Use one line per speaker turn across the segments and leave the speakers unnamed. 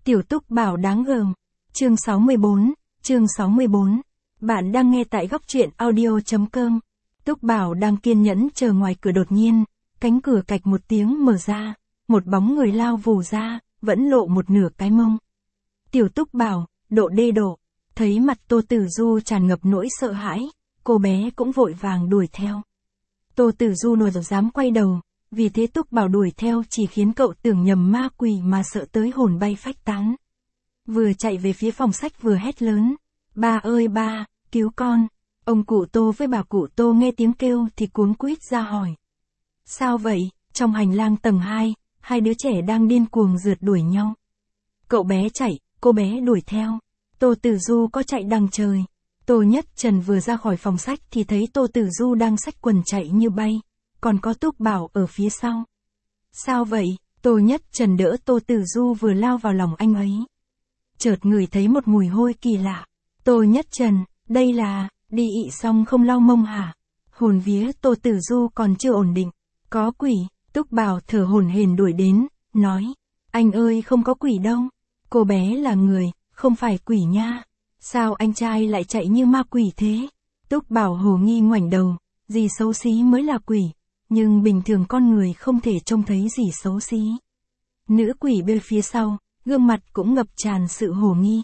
Tiểu Túc Bảo đáng gờm. Chương 64. Bạn đang nghe tại góc truyện audio.com. Túc Bảo đang kiên nhẫn chờ ngoài cửa, đột nhiên, cánh cửa cạch một tiếng mở ra, một bóng người lao vù ra, vẫn lộ một nửa cái mông. Tiểu Túc Bảo, độ đê độ, thấy mặt Tô Tử Du tràn ngập nỗi sợ hãi, cô bé cũng vội vàng đuổi theo. Tô Tử Du nào dám quay đầu, vì thế Túc Bảo đuổi theo chỉ khiến cậu tưởng nhầm ma quỷ mà sợ tới hồn bay phách tán. Vừa chạy về phía phòng sách vừa hét lớn, ba ơi ba, cứu con. Ông cụ Tô với bà cụ Tô nghe tiếng kêu thì cuống quýt ra hỏi. Sao vậy? Trong hành lang tầng 2, hai đứa trẻ đang điên cuồng rượt đuổi nhau. Cậu bé chạy, cô bé đuổi theo. Tô Tử Du có chạy đằng trời. Tô Nhất Trần vừa ra khỏi phòng sách thì thấy Tô Tử Du đang xách quần chạy như bay, còn có Túc Bảo ở phía sau. Sao vậy? Tô Nhất Trần đỡ Tô Tử Du vừa lao vào lòng anh ấy. Chợt ngửi thấy một mùi hôi kỳ lạ. Tô Nhất Trần, đây là, đi ị xong không lau mông hả? Hồn vía Tô Tử Du còn chưa ổn định. Có quỷ, Túc Bảo thở hổn hển đuổi đến, nói. Anh ơi không có quỷ đâu. Cô bé là người, không phải quỷ nha. Sao anh trai lại chạy như ma quỷ thế? Túc Bảo hồ nghi ngoảnh đầu, gì xấu xí mới là quỷ, nhưng bình thường con người không thể trông thấy gì xấu xí. Nữ quỷ bên phía sau, gương mặt cũng ngập tràn sự hồ nghi.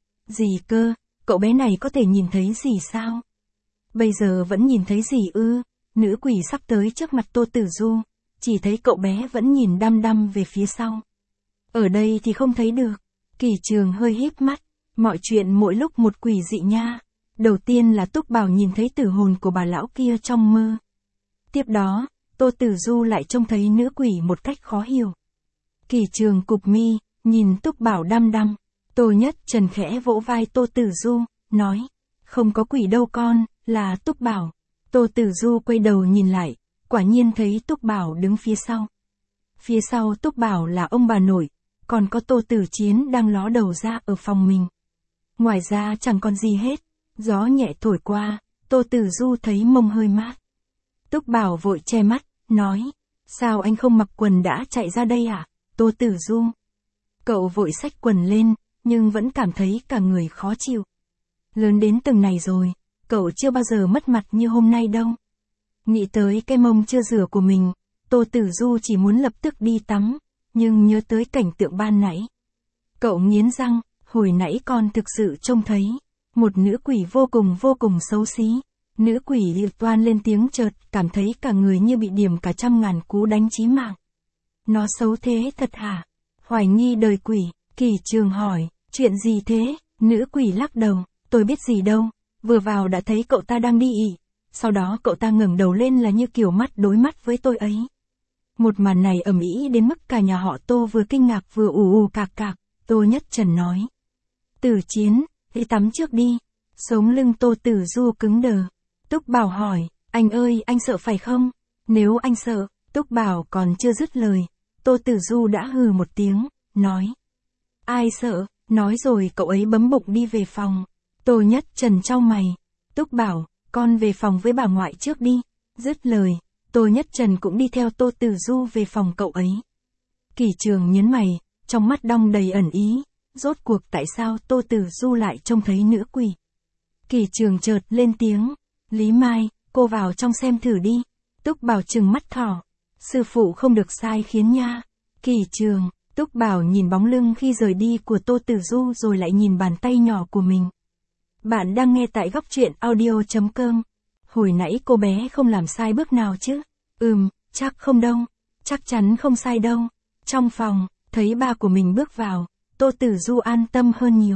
Gì cơ, cậu bé này có thể nhìn thấy gì sao? Bây giờ vẫn nhìn thấy gì ư? Nữ quỷ sắp tới trước mặt Tô Tử Du, chỉ thấy cậu bé vẫn nhìn đăm đăm về phía sau. Ở đây thì không thấy được. Kỳ Trường hơi híp mắt, mọi chuyện mỗi lúc một quỷ dị nha. Đầu tiên là Túc Bảo nhìn thấy tử hồn của bà lão kia trong mơ. Tiếp đó, Tô Tử Du lại trông thấy nữ quỷ một cách khó hiểu. Kỳ Trường cụp mi, nhìn Túc Bảo đăm đăm. Tô Nhất Trần khẽ vỗ vai Tô Tử Du, nói. Không có quỷ đâu con, là Túc Bảo. Tô Tử Du quay đầu nhìn lại, quả nhiên thấy Túc Bảo đứng phía sau. Phía sau Túc Bảo là ông bà nội, còn có Tô Tử Chiến đang ló đầu ra ở phòng mình. Ngoài ra chẳng còn gì hết, gió nhẹ thổi qua, Tô Tử Du thấy mông hơi mát. Túc Bảo vội che mắt, nói, sao anh không mặc quần đã chạy ra đây à, Tô Tử Du. Cậu vội xách quần lên, nhưng vẫn cảm thấy cả người khó chịu. Lớn đến từng này rồi, cậu chưa bao giờ mất mặt như hôm nay đâu. Nghĩ tới cái mông chưa rửa của mình, Tô Tử Du chỉ muốn lập tức đi tắm, nhưng nhớ tới cảnh tượng ban nãy. Cậu nghiến răng, hồi nãy con thực sự trông thấy một nữ quỷ vô cùng xấu xí. Nữ quỷ liệt toan lên tiếng chợt cảm thấy cả người như bị điểm cả 100.000 cú đánh chí mạng. Nó xấu thế thật hả? Hoài nghi đời quỷ, Kỳ Trường hỏi, chuyện gì thế? Nữ quỷ lắc đầu, tôi biết gì đâu, vừa vào đã thấy cậu ta đang đi ị. Sau đó cậu ta ngẩng đầu lên là như kiểu mắt đối mắt với tôi ấy. Một màn này ầm ĩ đến mức cả nhà họ Tô vừa kinh ngạc vừa ù cạc cạc. Tô Nhất Trần nói. Tử Chiến, đi tắm trước đi. Sống lưng Tô Tử Du cứng đờ. Túc Bảo hỏi, anh ơi anh sợ phải không? Nếu anh sợ, Túc Bảo còn chưa dứt lời. Tô Tử Du đã hừ một tiếng, nói. Ai sợ, nói rồi cậu ấy bấm bụng đi về phòng. Tô Nhất Trần chau mày. Túc Bảo, con về phòng với bà ngoại trước đi. Dứt lời, Tô Nhất Trần cũng đi theo Tô Tử Du về phòng cậu ấy. Kỳ Trường nhấn mày, trong mắt đong đầy ẩn ý. Rốt cuộc tại sao Tô Tử Du lại trông thấy nữ quỷ? Kỳ Trường chợt lên tiếng. Lý Mai, cô vào trong xem thử đi. Túc Bảo trừng mắt thỏ. Sư phụ không được sai khiến nha. Kỳ Trường, Túc Bảo nhìn bóng lưng khi rời đi của Tô Tử Du rồi lại nhìn bàn tay nhỏ của mình. Bạn đang nghe tại góc truyện audio.com. Hồi nãy cô bé không làm sai bước nào chứ? Chắc không đâu. Chắc chắn không sai đâu. Trong phòng, thấy ba của mình bước vào, Tô Tử Du an tâm hơn nhiều.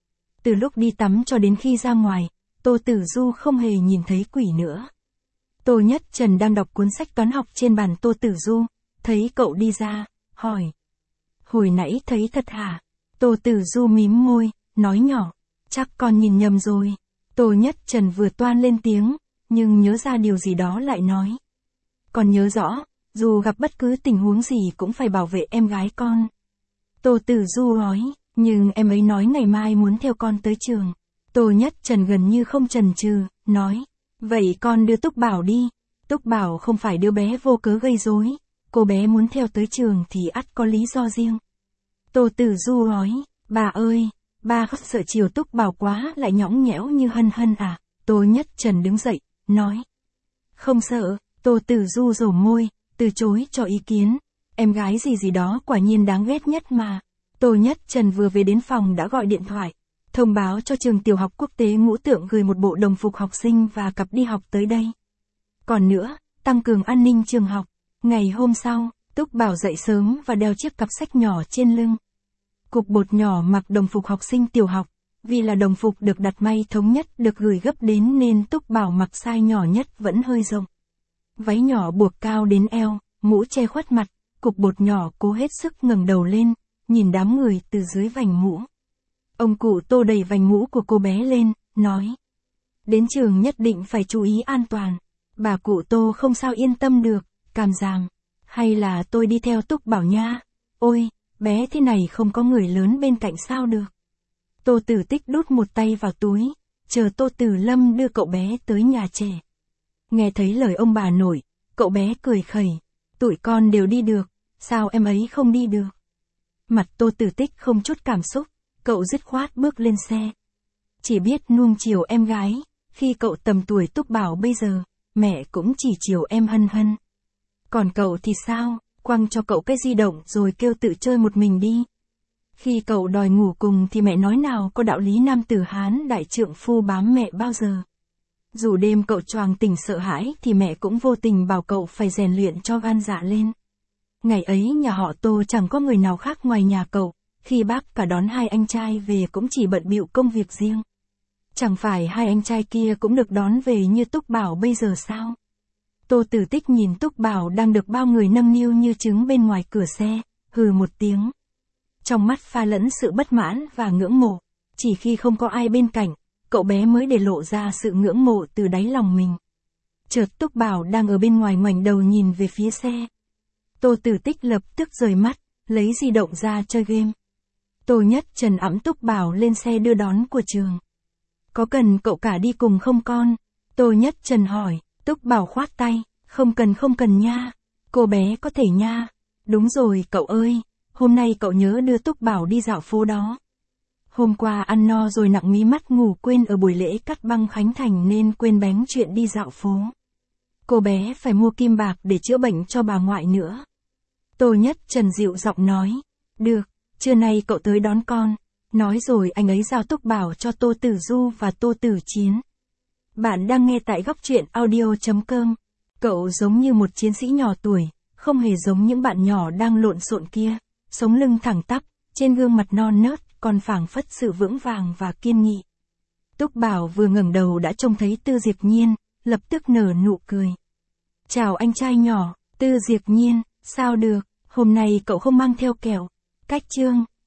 Từ lúc đi tắm cho đến khi ra ngoài, Tô Tử Du không hề nhìn thấy quỷ nữa. Tô Nhất Trần đang đọc cuốn sách toán học trên bàn Tô Tử Du, thấy cậu đi ra, hỏi. Hồi nãy thấy thật hả? Tô Tử Du mím môi, nói nhỏ. Chắc con nhìn nhầm rồi. Tô Nhất Trần vừa toan lên tiếng, nhưng nhớ ra điều gì đó lại nói. Con nhớ rõ, dù gặp bất cứ tình huống gì cũng phải bảo vệ em gái con. Tô Tử Du nói, nhưng em ấy nói ngày mai muốn theo con tới trường. Tô Nhất Trần gần như không chần chừ, nói. Vậy con đưa Túc Bảo đi. Túc Bảo không phải đứa bé vô cớ gây rối. Cô bé muốn theo tới trường thì ắt có lý do riêng. Tô Tử Du nói, Bà ơi, ba không sợ chiều Túc Bảo quá lại nhõng nhẽo như Hân Hân à? Tô Nhất Trần đứng dậy, nói. Không sợ, Tô Tử Du rổ môi, từ chối cho ý kiến. Em gái gì gì đó quả nhiên đáng ghét nhất mà. Tô Nhất Trần vừa về đến phòng đã gọi điện thoại, thông báo cho trường tiểu học quốc tế Ngũ Tượng gửi một bộ đồng phục học sinh và cặp đi học tới đây. Còn nữa, tăng cường an ninh trường học. Ngày hôm sau, Túc Bảo dậy sớm và đeo chiếc cặp sách nhỏ trên lưng. Cục Bột nhỏ mặc đồng phục học sinh tiểu học, vì là đồng phục được đặt may thống nhất được gửi gấp đến nên Túc Bảo mặc size nhỏ nhất vẫn hơi rộng. Váy nhỏ buộc cao đến eo, mũ che khuất mặt, Cục Bột nhỏ cố hết sức ngẩng đầu lên, nhìn đám người từ dưới vành mũ. Ông cụ Tô đẩy vành mũ của cô bé lên, nói. Đến trường nhất định phải chú ý an toàn. Bà cụ Tô không sao yên tâm được, cảm giảm. Hay là tôi đi theo Túc Bảo nha? Ôi, bé thế này không có người lớn bên cạnh sao được. Tô Tử Tích đút một tay vào túi, chờ Tô Tử Lâm đưa cậu bé tới nhà trẻ. Nghe thấy lời ông bà nội, cậu bé cười khẩy. Tụi con đều đi được, sao em ấy không đi được? Mặt Tô Tử Tích không chút cảm xúc, cậu dứt khoát bước lên xe. Chỉ biết nuông chiều em gái, khi cậu tầm tuổi Túc Bảo bây giờ, mẹ cũng chỉ chiều em Hân Hân. Còn cậu thì sao, quăng cho cậu cái di động rồi kêu tự chơi một mình đi. Khi cậu đòi ngủ cùng thì mẹ nói nào có đạo lý nam tử Hán đại trượng phu bám mẹ bao giờ. Dù đêm cậu choàng tỉnh sợ hãi thì mẹ cũng vô tình bảo cậu phải rèn luyện cho gan dạ lên. Ngày ấy nhà họ Tô chẳng có người nào khác ngoài nhà cậu, khi bác cả đón hai anh trai về cũng chỉ bận bịu công việc riêng. Chẳng phải hai anh trai kia cũng được đón về như Túc Bảo bây giờ sao? Tô Tử Tích nhìn Túc Bảo đang được bao người nâng niu như trứng bên ngoài cửa xe, hừ một tiếng. Trong mắt pha lẫn sự bất mãn và ngưỡng mộ, chỉ khi không có ai bên cạnh, cậu bé mới để lộ ra sự ngưỡng mộ từ đáy lòng mình. Chợt Túc Bảo đang ở bên ngoài ngoảnh đầu nhìn về phía xe. Tô Tử Tích lập tức rời mắt, lấy di động ra chơi game. Tô Nhất Trần ẵm Túc Bảo lên xe đưa đón của trường. Có cần cậu cả đi cùng không con? Tô Nhất Trần hỏi. Túc Bảo khoát tay, không cần nha. Cô bé có thể nha. Đúng rồi cậu ơi, hôm nay cậu nhớ đưa Túc Bảo đi dạo phố đó. Hôm qua ăn no rồi nặng mí mắt ngủ quên ở buổi lễ cắt băng khánh thành nên quên bén chuyện đi dạo phố. Cô bé phải mua kim bạc để chữa bệnh cho bà ngoại nữa. Tô Nhất Trần dịu giọng nói. Được, trưa nay cậu tới đón con. Nói rồi anh ấy giao Túc Bảo cho Tô Tử Du và Tô Tử Chiến. Bạn đang nghe tại góc truyện audio.com. Cậu giống như một chiến sĩ nhỏ tuổi, không hề giống những bạn nhỏ đang lộn xộn kia. Sống lưng thẳng tắp, trên gương mặt non nớt, còn phảng phất sự vững vàng và kiên nghị. Túc Bảo vừa ngẩng đầu đã trông thấy Tư Diệp Nhiên, lập tức nở nụ cười. Chào anh trai nhỏ, Tư Diệp Nhiên, sao được, hôm nay cậu không mang theo kẹo. Cách chương.